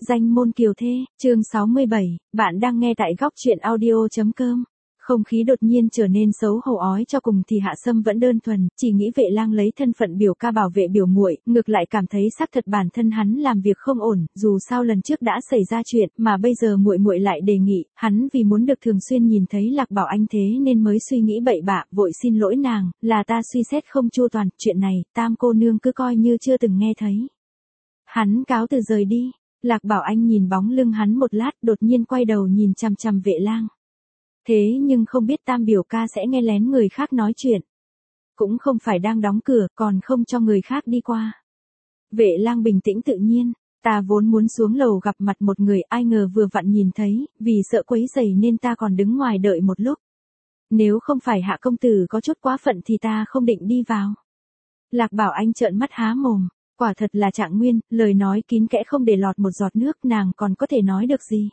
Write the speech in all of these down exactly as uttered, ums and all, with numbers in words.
Danh môn kiều thê, chương sáu mươi bảy, bạn đang nghe tại góc truyện audio.com. Không khí đột nhiên trở nên xấu hổ ói cho cùng thì Hạ Sâm vẫn đơn thuần, chỉ nghĩ Vệ Lang lấy thân phận biểu ca bảo vệ biểu muội, ngược lại cảm thấy xác thật bản thân hắn làm việc không ổn, dù sao lần trước đã xảy ra chuyện, mà bây giờ muội muội lại đề nghị, hắn vì muốn được thường xuyên nhìn thấy Lạc Bảo Anh thế nên mới suy nghĩ bậy bạ, vội xin lỗi nàng, là ta suy xét không chu toàn, chuyện này, Tam cô nương cứ coi như chưa từng nghe thấy. Hắn cáo từ rời đi. Lạc Bảo Anh nhìn bóng lưng hắn một lát, đột nhiên quay đầu nhìn chằm chằm Vệ Lang. Thế nhưng không biết Tam biểu ca sẽ nghe lén người khác nói chuyện. Cũng không phải đang đóng cửa, còn không cho người khác đi qua. Vệ Lang bình tĩnh tự nhiên, ta vốn muốn xuống lầu gặp mặt một người, ai ngờ vừa vặn nhìn thấy, vì sợ quấy rầy nên ta còn đứng ngoài đợi một lúc. Nếu không phải Hạ công tử có chút quá phận thì ta không định đi vào. Lạc Bảo Anh trợn mắt há mồm. Quả thật là Trạng Nguyên, lời nói kín kẽ không để lọt một giọt nước, nàng còn có thể nói được gì.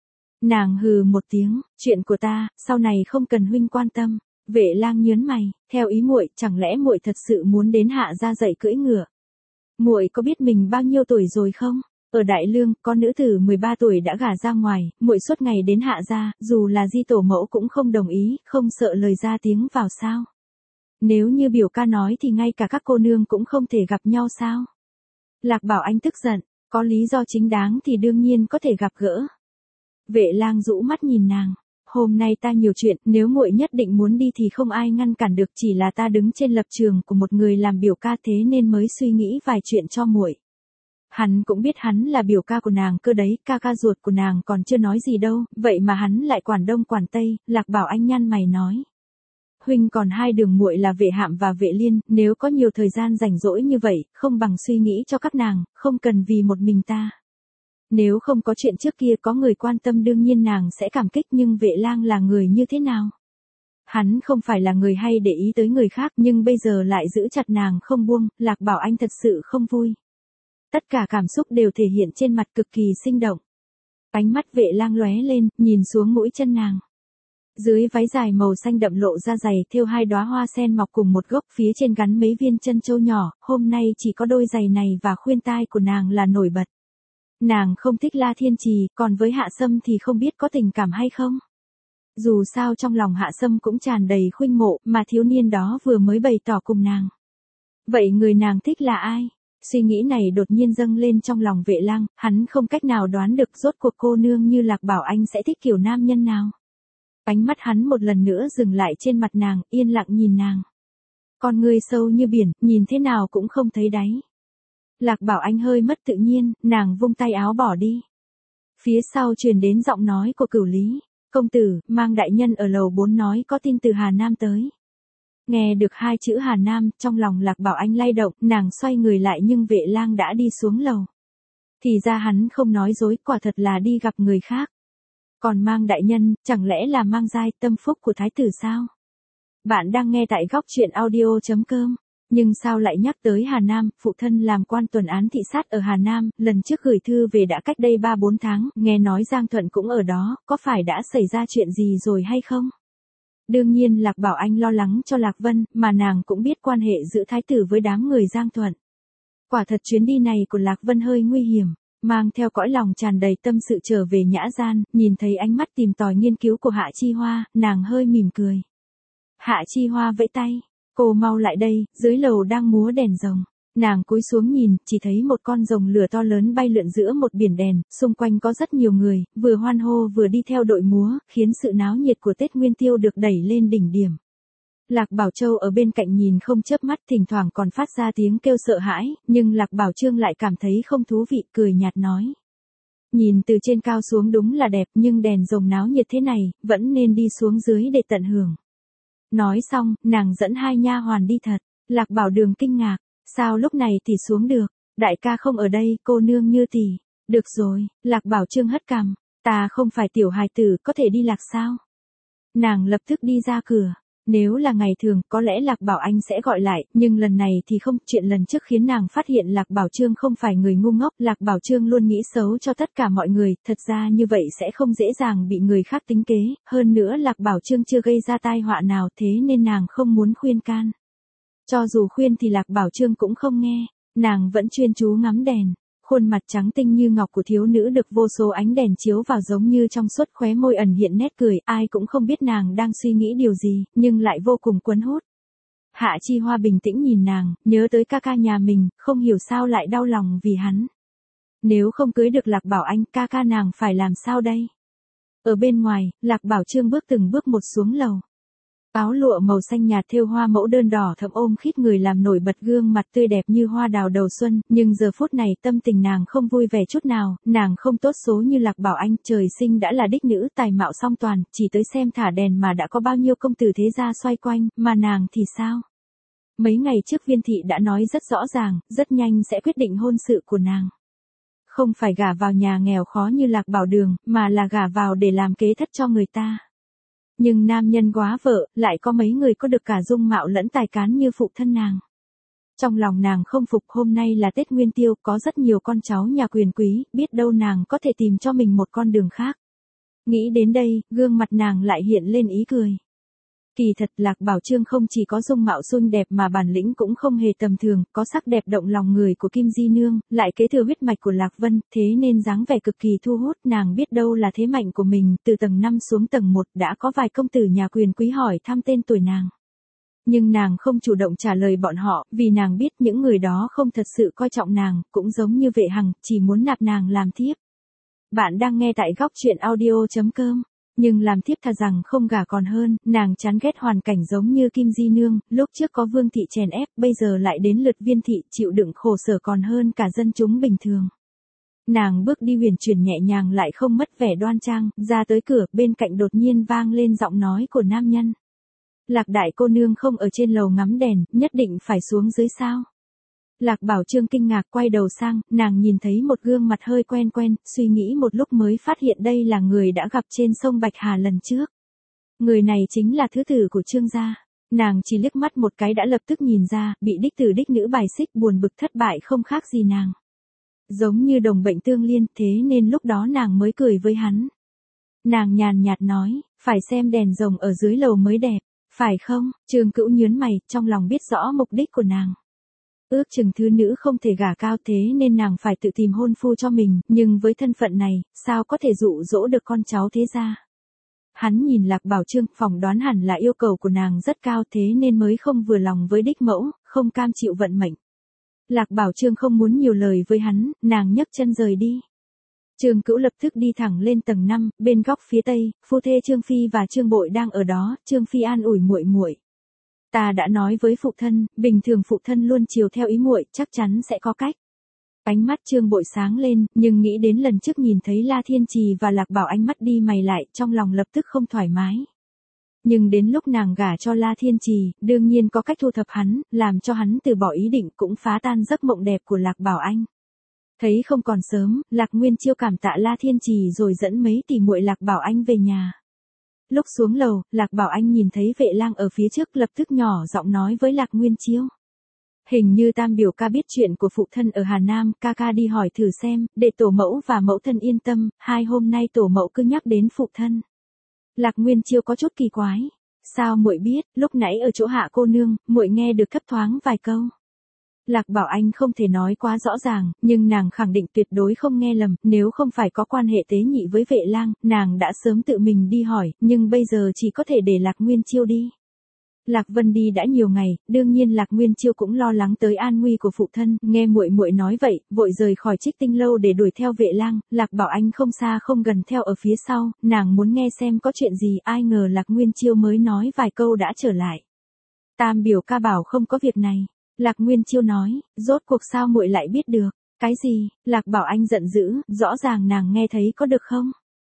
Nàng hừ một tiếng, chuyện của ta, sau này không cần huynh quan tâm. Vệ Lang nhớn mày, theo ý muội, chẳng lẽ muội thật sự muốn đến Hạ gia dạy cưỡi ngựa? Muội có biết mình bao nhiêu tuổi rồi không? Ở Đại Lương, có nữ tử mười ba tuổi đã gả ra ngoài, muội suốt ngày đến Hạ gia, dù là di tổ mẫu cũng không đồng ý, không sợ lời ra tiếng vào sao? Nếu như biểu ca nói thì ngay cả các cô nương cũng không thể gặp nhau sao? Lạc Bảo Anh tức giận, có lý do chính đáng thì đương nhiên có thể gặp gỡ. Vệ Lang rũ mắt nhìn nàng, hôm nay ta nhiều chuyện, nếu muội nhất định muốn đi thì không ai ngăn cản được, chỉ là ta đứng trên lập trường của một người làm biểu ca thế nên mới suy nghĩ vài chuyện cho muội. Hắn cũng biết hắn là biểu ca của nàng cơ đấy, ca ca ruột của nàng còn chưa nói gì đâu, vậy mà hắn lại quản đông quản tây. Lạc Bảo Anh nhăn mày nói. Huynh còn hai đường muội là Vệ Hạm và Vệ Liên, nếu có nhiều thời gian rảnh rỗi như vậy, không bằng suy nghĩ cho các nàng, không cần vì một mình ta. Nếu không có chuyện trước kia có người quan tâm đương nhiên nàng sẽ cảm kích, nhưng Vệ Lang là người như thế nào? Hắn không phải là người hay để ý tới người khác, nhưng bây giờ lại giữ chặt nàng không buông. Lạc Bảo Anh thật sự không vui. Tất cả cảm xúc đều thể hiện trên mặt, cực kỳ sinh động. Ánh mắt Vệ Lang lóe lên, nhìn xuống mũi chân nàng. Dưới váy dài màu xanh đậm lộ ra giày thêu hai đóa hoa sen mọc cùng một gốc, phía trên gắn mấy viên chân châu nhỏ, hôm nay chỉ có đôi giày này và khuyên tai của nàng là nổi bật. Nàng không thích La Thiên Trì, còn với Hạ Sâm thì không biết có tình cảm hay không. Dù sao trong lòng Hạ Sâm cũng tràn đầy khuynh mộ, mà thiếu niên đó vừa mới bày tỏ cùng nàng. Vậy người nàng thích là ai? Suy nghĩ này đột nhiên dâng lên trong lòng Vệ Lang, hắn không cách nào đoán được rốt cuộc cô nương như Lạc Bảo Anh sẽ thích kiểu nam nhân nào. Ánh mắt hắn một lần nữa dừng lại trên mặt nàng, yên lặng nhìn nàng. Con ngươi sâu như biển, nhìn thế nào cũng không thấy đáy. Lạc Bảo Anh hơi mất tự nhiên, nàng vung tay áo bỏ đi. Phía sau truyền đến giọng nói của Cửu Lý. Công tử, Mang đại nhân ở lầu bốn nói có tin từ Hà Nam tới. Nghe được hai chữ Hà Nam, trong lòng Lạc Bảo Anh lay động, nàng xoay người lại nhưng Vệ Lang đã đi xuống lầu. Thì ra hắn không nói dối, quả thật là đi gặp người khác. Còn Mang đại nhân, chẳng lẽ là Mang Giai, tâm phúc của thái tử sao? Bạn đang nghe tại góc truyện audio.com. Nhưng sao lại nhắc tới Hà Nam, phụ thân làm quan tuần án thị sát ở Hà Nam, lần trước gửi thư về đã cách đây ba bốn tháng, nghe nói Giang Thuận cũng ở đó, có phải đã xảy ra chuyện gì rồi hay không? Đương nhiên Lạc Bảo Anh lo lắng cho Lạc Vân, mà nàng cũng biết quan hệ giữa thái tử với đám người Giang Thuận. Quả thật chuyến đi này của Lạc Vân hơi nguy hiểm. Mang theo cõi lòng tràn đầy tâm sự trở về Nhã Gian, nhìn thấy ánh mắt tìm tòi nghiên cứu của Hạ Chi Hoa, nàng hơi mỉm cười. Hạ Chi Hoa vẫy tay, cô mau lại đây, dưới lầu đang múa đèn rồng. Nàng cúi xuống nhìn, chỉ thấy một con rồng lửa to lớn bay lượn giữa một biển đèn, xung quanh có rất nhiều người, vừa hoan hô vừa đi theo đội múa, khiến sự náo nhiệt của Tết Nguyên Tiêu được đẩy lên đỉnh điểm. Lạc Bảo Châu ở bên cạnh nhìn không chớp mắt, thỉnh thoảng còn phát ra tiếng kêu sợ hãi, nhưng Lạc Bảo Trương lại cảm thấy không thú vị, cười nhạt nói. Nhìn từ trên cao xuống đúng là đẹp, nhưng đèn rồng náo nhiệt thế này, vẫn nên đi xuống dưới để tận hưởng. Nói xong, nàng dẫn hai nha hoàn đi thật. Lạc Bảo Đường kinh ngạc, sao lúc này thì xuống được, đại ca không ở đây, cô nương như tỷ. Được rồi, Lạc Bảo Trương hất cằm, ta không phải tiểu hài tử, có thể đi lạc sao? Nàng lập tức đi ra cửa. Nếu là ngày thường, có lẽ Lạc Bảo Anh sẽ gọi lại, nhưng lần này thì không, chuyện lần trước khiến nàng phát hiện Lạc Bảo Trương không phải người ngu ngốc, Lạc Bảo Trương luôn nghĩ xấu cho tất cả mọi người, thật ra như vậy sẽ không dễ dàng bị người khác tính kế, hơn nữa Lạc Bảo Trương chưa gây ra tai họa nào thế nên nàng không muốn khuyên can. Cho dù khuyên thì Lạc Bảo Trương cũng không nghe, nàng vẫn chuyên chú ngắm đèn. Khuôn mặt trắng tinh như ngọc của thiếu nữ được vô số ánh đèn chiếu vào giống như trong suốt, khóe môi ẩn hiện nét cười, ai cũng không biết nàng đang suy nghĩ điều gì, nhưng lại vô cùng cuốn hút. Hạ Chi Hoa bình tĩnh nhìn nàng, nhớ tới ca ca nhà mình, không hiểu sao lại đau lòng vì hắn. Nếu không cưới được Lạc Bảo Anh, ca ca nàng phải làm sao đây? Ở bên ngoài, Lạc Bảo Trương bước từng bước một xuống lầu. Áo lụa màu xanh nhạt thêu hoa mẫu đơn đỏ thẫm ôm khít người làm nổi bật gương mặt tươi đẹp như hoa đào đầu xuân, nhưng giờ phút này tâm tình nàng không vui vẻ chút nào, nàng không tốt số như Lạc Bảo Anh, trời sinh đã là đích nữ tài mạo song toàn, chỉ tới xem thả đèn mà đã có bao nhiêu công tử thế gia xoay quanh, mà nàng thì sao? Mấy ngày trước Viên thị đã nói rất rõ ràng, rất nhanh sẽ quyết định hôn sự của nàng. Không phải gả vào nhà nghèo khó như Lạc Bảo Đường, mà là gả vào để làm kế thất cho người ta. Nhưng nam nhân quá vợ, lại có mấy người có được cả dung mạo lẫn tài cán như phụ thân nàng. Trong lòng nàng không phục, hôm nay là Tết Nguyên Tiêu, có rất nhiều con cháu nhà quyền quý, biết đâu nàng có thể tìm cho mình một con đường khác. Nghĩ đến đây, gương mặt nàng lại hiện lên ý cười. Kỳ thật Lạc Bảo Trương không chỉ có dung mạo xinh đẹp mà bản lĩnh cũng không hề tầm thường, có sắc đẹp động lòng người của Kim Di Nương, lại kế thừa huyết mạch của Lạc Vân, thế nên dáng vẻ cực kỳ thu hút, nàng biết đâu là thế mạnh của mình, từ tầng năm xuống tầng một đã có vài công tử nhà quyền quý hỏi thăm tên tuổi nàng. Nhưng nàng không chủ động trả lời bọn họ, vì nàng biết những người đó không thật sự coi trọng nàng, cũng giống như Vệ Hằng, chỉ muốn nạp nàng làm thiếp. Bạn đang nghe tại góc truyện audio chấm com. Nhưng làm thiếp thà rằng không gả còn hơn, nàng chán ghét hoàn cảnh giống như Kim Di Nương, lúc trước có Vương thị chèn ép, bây giờ lại đến lượt Viên thị chịu đựng khổ sở còn hơn cả dân chúng bình thường. Nàng bước đi huyền chuyển nhẹ nhàng lại không mất vẻ đoan trang, ra tới cửa, bên cạnh đột nhiên vang lên giọng nói của nam nhân. Lạc đại cô nương không ở trên lầu ngắm đèn, nhất định phải xuống dưới sao? Lạc Bảo Trương kinh ngạc quay đầu sang, nàng nhìn thấy một gương mặt hơi quen quen, suy nghĩ một lúc mới phát hiện đây là người đã gặp trên sông Bạch Hà lần trước. Người này chính là thứ tử của Trương gia. Nàng chỉ liếc mắt một cái đã lập tức nhìn ra, bị đích tử đích nữ bài xích buồn bực thất bại không khác gì nàng. Giống như đồng bệnh tương liên, thế nên lúc đó nàng mới cười với hắn. Nàng nhàn nhạt nói, phải xem đèn rồng ở dưới lầu mới đẹp, phải không? Trương Cữu nhớn mày, trong lòng biết rõ mục đích của nàng. Ước chừng thứ nữ không thể gả cao thế nên nàng phải tự tìm hôn phu cho mình, nhưng với thân phận này, sao có thể dụ dỗ được con cháu thế gia? Hắn nhìn Lạc Bảo Trương, phỏng đoán hẳn là yêu cầu của nàng rất cao thế nên mới không vừa lòng với đích mẫu, không cam chịu vận mệnh. Lạc Bảo Trương không muốn nhiều lời với hắn, nàng nhấc chân rời đi. Trương Cữu lập tức đi thẳng lên tầng năm, bên góc phía tây, phu thê Trương Phi và Trương Bội đang ở đó, Trương Phi an ủi muội muội. Ta đã nói với phụ thân, bình thường phụ thân luôn chiều theo ý muội, chắc chắn sẽ có cách. Ánh mắt Trương Bội sáng lên, nhưng nghĩ đến lần trước nhìn thấy La Thiên Trì và Lạc Bảo Anh mắt đi mày lại, trong lòng lập tức không thoải mái. Nhưng đến lúc nàng gả cho La Thiên Trì, đương nhiên có cách thu thập hắn, làm cho hắn từ bỏ ý định cũng phá tan giấc mộng đẹp của Lạc Bảo Anh. Thấy không còn sớm, Lạc Nguyên Chiêu cảm tạ La Thiên Trì rồi dẫn mấy tỷ muội Lạc Bảo Anh về nhà. Lúc xuống lầu, Lạc Bảo Anh nhìn thấy Vệ Lang ở phía trước lập tức nhỏ giọng nói với Lạc Nguyên Chiêu. Hình như Tam biểu ca biết chuyện của phụ thân ở Hà Nam, ca ca đi hỏi thử xem, để tổ mẫu và mẫu thân yên tâm, hai hôm nay tổ mẫu cứ nhắc đến phụ thân. Lạc Nguyên Chiêu có chút kỳ quái. Sao muội biết, lúc nãy ở chỗ Hạ cô nương, muội nghe được thấp thoáng vài câu. Lạc Bảo Anh không thể nói quá rõ ràng, nhưng nàng khẳng định tuyệt đối không nghe lầm, nếu không phải có quan hệ tế nhị với Vệ Lang, nàng đã sớm tự mình đi hỏi, nhưng bây giờ chỉ có thể để Lạc Nguyên Chiêu đi. Lạc Vân đi đã nhiều ngày, đương nhiên Lạc Nguyên Chiêu cũng lo lắng tới an nguy của phụ thân, nghe muội muội nói vậy, vội rời khỏi Trích Tinh lâu để đuổi theo Vệ Lang, Lạc Bảo Anh không xa không gần theo ở phía sau, nàng muốn nghe xem có chuyện gì, ai ngờ Lạc Nguyên Chiêu mới nói vài câu đã trở lại. Tam biểu ca bảo không có việc này. Lạc Nguyên Chiêu nói, rốt cuộc sao muội lại biết được? Cái gì? Lạc Bảo Anh giận dữ, rõ ràng nàng nghe thấy có được không?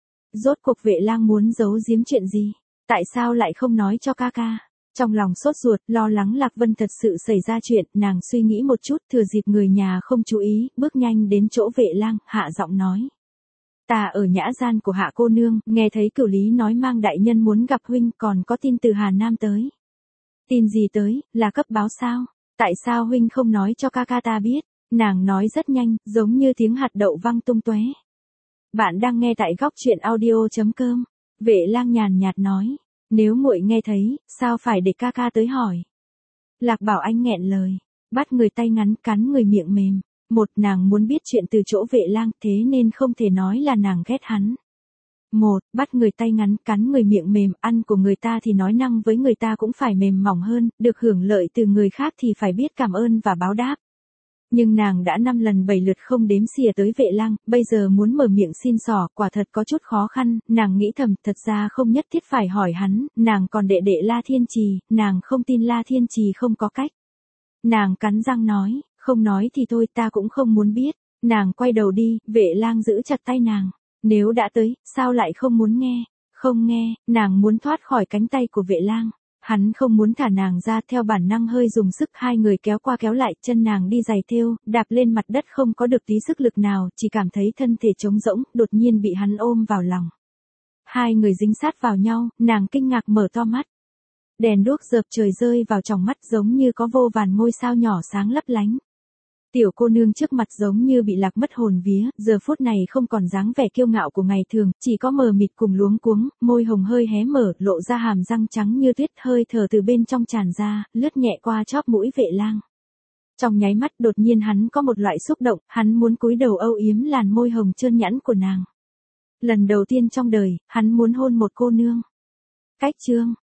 Rốt cuộc Vệ Lang muốn giấu giếm chuyện gì? Tại sao lại không nói cho ca ca? Trong lòng sốt ruột, lo lắng Lạc Vân thật sự xảy ra chuyện, nàng suy nghĩ một chút, thừa dịp người nhà không chú ý, bước nhanh đến chỗ Vệ Lang, hạ giọng nói. Ta ở nhã gian của Hạ cô nương, nghe thấy Cửu Lý nói mang đại nhân muốn gặp huynh, còn có tin từ Hà Nam tới. Tin gì tới, là cấp báo sao? Tại sao huynh không nói cho ca ca ta biết? Nàng nói rất nhanh, giống như tiếng hạt đậu văng tung tóe. Bạn đang nghe tại góc truyện audio chấm com. Vệ Lang nhàn nhạt nói, nếu muội nghe thấy, sao phải để ca ca tới hỏi? Lạc Bảo Anh nghẹn lời, bắt người tay ngắn cắn người miệng mềm. Một, nàng muốn biết chuyện từ chỗ vệ lang, thế nên không thể nói là nàng ghét hắn. Một, bắt người tay ngắn, cắn người miệng mềm, ăn của người ta thì nói năng với người ta cũng phải mềm mỏng hơn, được hưởng lợi từ người khác thì phải biết cảm ơn và báo đáp. Nhưng nàng đã năm lần bảy lượt không đếm xỉa tới vệ lang, bây giờ muốn mở miệng xin xỏ, quả thật có chút khó khăn, nàng nghĩ thầm, thật ra không nhất thiết phải hỏi hắn, nàng còn đệ đệ La Thiên Trì, nàng không tin La Thiên Trì không có cách. Nàng cắn răng nói, không nói thì thôi, ta cũng không muốn biết. Nàng quay đầu đi, vệ lang giữ chặt tay nàng. Nếu đã tới, sao lại không muốn nghe? Không nghe, nàng muốn thoát khỏi cánh tay của vệ lang. Hắn không muốn thả nàng ra, theo bản năng hơi dùng sức, hai người kéo qua kéo lại, chân nàng đi giày thêu, đạp lên mặt đất không có được tí sức lực nào, chỉ cảm thấy thân thể trống rỗng, đột nhiên bị hắn ôm vào lòng. Hai người dính sát vào nhau, nàng kinh ngạc mở to mắt. Đèn đuốc rợp trời rơi vào tròng mắt giống như có vô vàn ngôi sao nhỏ sáng lấp lánh. Tiểu cô nương trước mặt giống như bị lạc mất hồn vía, giờ phút này không còn dáng vẻ kiêu ngạo của ngày thường, chỉ có mờ mịt cùng luống cuống, môi hồng hơi hé mở, lộ ra hàm răng trắng như tuyết, hơi thở từ bên trong tràn ra, lướt nhẹ qua chóp mũi vệ lang. Trong nháy mắt đột nhiên hắn có một loại xúc động, hắn muốn cúi đầu âu yếm làn môi hồng trơn nhẵn của nàng. Lần đầu tiên trong đời, hắn muốn hôn một cô nương. Cách chương